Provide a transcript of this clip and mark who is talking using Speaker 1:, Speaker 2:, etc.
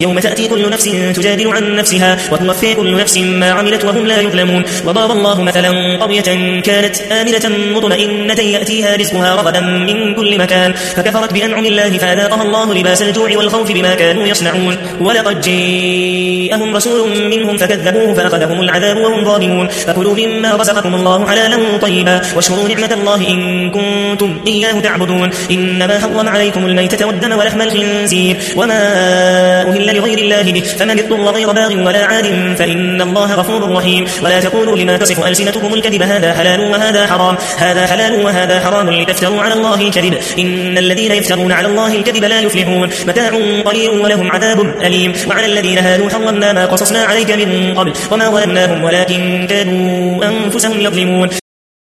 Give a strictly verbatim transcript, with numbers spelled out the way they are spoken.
Speaker 1: يوم تأتي كل نفس تجادل عن نفسها وتوفي كل نفس ما عملت وهم لا يظلمون. وضرب الله مثلا قرية كانت آمنة مطمئنة يأتيها رزقها رغدا من كل مكان فكفرت بأنعم الله فأذاقها الله لباس الجوع والخوف بما كانوا يصنعون. ولقد جاءهم رسول منهم فكذبوه فأخذهم العذاب وهم ظالمون. فكلوا مما رزقكم الله حلالا طيبا واشكروا نعمة الله إن كنتم إياه تعبدون. إنما حرم عليكم الميتة والدم ولحم الخنزير وما أهل لغير الله به فمن اضطر غير باغ ولا عاد فإن الله غفور رحيم. ولا تقولوا لما تصف ألسنتكم الكذب هذا حلال وهذا حرام هذا حلال وهذا حرام لتفتروا على الله الكذب إن الذين يفترون على الله الكذب لا يفلحون. متاع قليل ولهم عذاب أليم. وعلى الذين هادوا حرمنا ما قصصنا عليك من قبل وما ظلمناهم ولكن كانوا أنفسهم يظلمون.